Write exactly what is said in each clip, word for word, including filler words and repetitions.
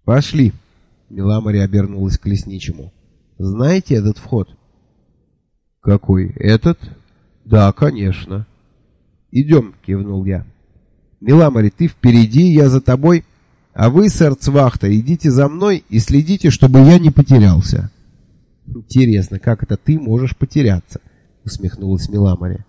Пошли. Миламари обернулась к лесничему. Знаете этот вход? Какой? Этот? Да, конечно. Идем, кивнул я. Миламари, ты впереди, я за тобой, а вы, сэр Цвахта, идите за мной и следите, чтобы я не потерялся. Интересно, как это ты можешь потеряться? Усмехнулась Миламари.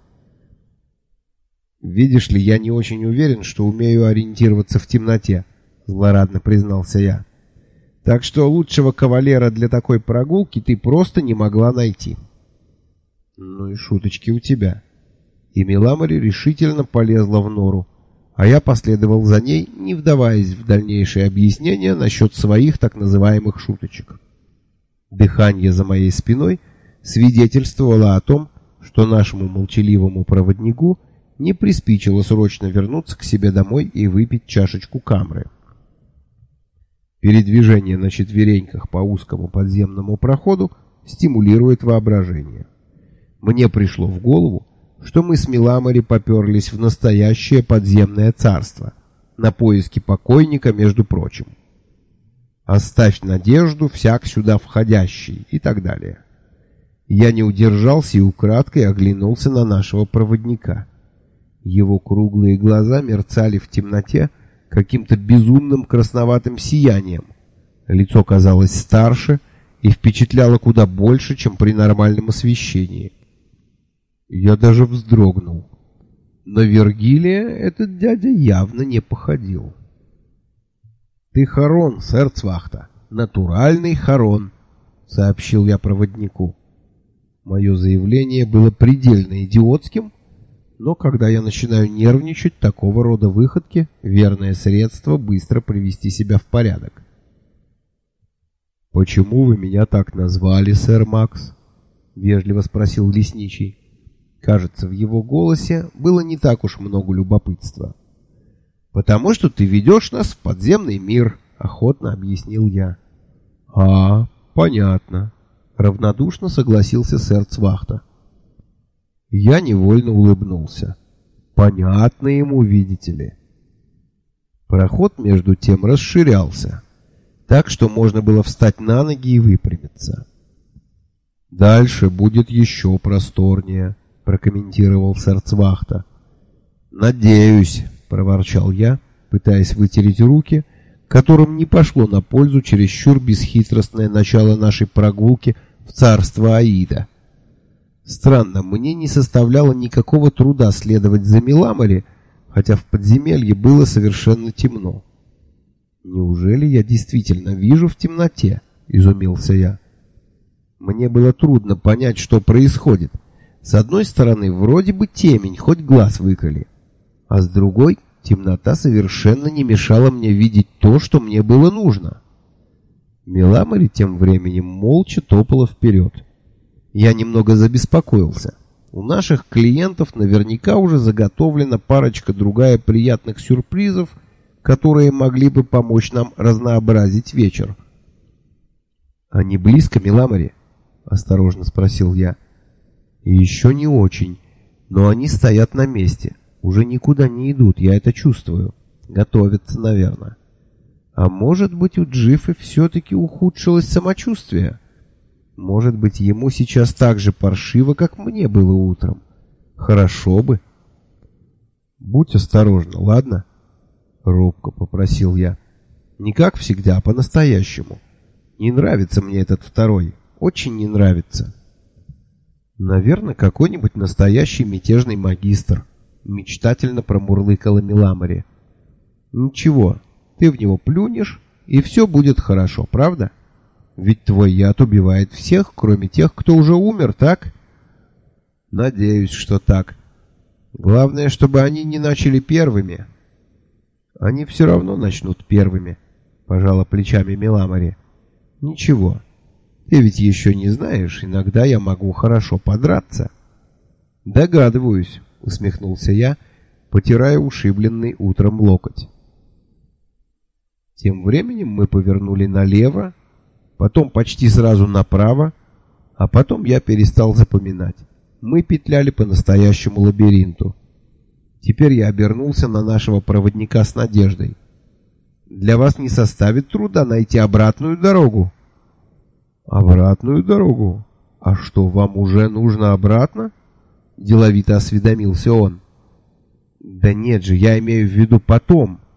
Видишь ли, я не очень уверен, что умею ориентироваться в темноте, злорадно признался я. Так что лучшего кавалера для такой прогулки ты просто не могла найти. Ну и шуточки у тебя. И Миламари решительно полезла в нору, а я последовал за ней, не вдаваясь в дальнейшие объяснения насчет своих так называемых шуточек. Дыхание за моей спиной свидетельствовало о том, что нашему молчаливому проводнику не приспичило срочно вернуться к себе домой и выпить чашечку камры. Передвижение на четвереньках по узкому подземному проходу стимулирует воображение. Мне пришло в голову, что мы с Миламари поперлись в настоящее подземное царство, на поиски покойника, между прочим. «Оставь надежду всяк сюда входящий» и так далее. Я не удержался и украдкой оглянулся на нашего проводника. Его круглые глаза мерцали в темноте каким-то безумным красноватым сиянием. Лицо казалось старше и впечатляло куда больше, чем при нормальном освещении. Я даже вздрогнул. На Вергилия этот дядя явно не походил. «Ты Харон, сэр Цвахта, натуральный Харон», — сообщил я проводнику. Мое заявление было предельно идиотским, но когда я начинаю нервничать, такого рода выходки — верное средство быстро привести себя в порядок. «Почему вы меня так назвали, сэр Макс?» — вежливо спросил лесничий. Кажется, в его голосе было не так уж много любопытства. «Потому что ты ведешь нас в подземный мир», — охотно объяснил я. «А, понятно», — равнодушно согласился сэр Цвахта. Я невольно улыбнулся. «Понятно ему, видите ли». Проход между тем расширялся, так что можно было встать на ноги и выпрямиться. «Дальше будет еще просторнее», — прокомментировал сэр Цвахта. «Надеюсь», — проворчал я, пытаясь вытереть руки, которым не пошло на пользу чересчур бесхитростное начало нашей прогулки в царство Аида. Странно, мне не составляло никакого труда следовать за Миламари, хотя в подземелье было совершенно темно. «Неужели я действительно вижу в темноте?» — изумился я. Мне было трудно понять, что происходит. С одной стороны, вроде бы темень, хоть глаз выколи, а с другой, темнота совершенно не мешала мне видеть то, что мне было нужно. Миламари тем временем молча топала вперед. Я немного забеспокоился. У наших клиентов наверняка уже заготовлена парочка-другая приятных сюрпризов, которые могли бы помочь нам разнообразить вечер. «Они близко, Миламари?» — осторожно спросил я. «Еще не очень, но они стоят на месте, уже никуда не идут, я это чувствую. Готовятся, наверное. А может быть, у Джиффа все-таки ухудшилось самочувствие? Может быть, ему сейчас так же паршиво, как мне было утром? Хорошо бы». «Будь осторожна, ладно?» — робко попросил я. «Не как всегда, а по-настоящему. Не нравится мне этот второй, очень не нравится». «Наверное, какой-нибудь настоящий мятежный магистр», — мечтательно промурлыкала Миламари. «Ничего, ты в него плюнешь, и все будет хорошо, правда? Ведь твой яд убивает всех, кроме тех, кто уже умер, так?» «Надеюсь, что так. Главное, чтобы они не начали первыми». «Они все равно начнут первыми», — пожала плечами Миламари. «Ничего. Ты ведь еще не знаешь, иногда я могу хорошо подраться». «Догадываюсь», — усмехнулся я, потирая ушибленный утром локоть. Тем временем мы повернули налево, потом почти сразу направо, а потом я перестал запоминать. Мы петляли по настоящему лабиринту. Теперь я обернулся на нашего проводника с надеждой. Для вас не составит труда найти обратную дорогу. Обратную дорогу? А что, вам уже нужно обратно? Деловито осведомился он. Да нет же, я имею в виду потом,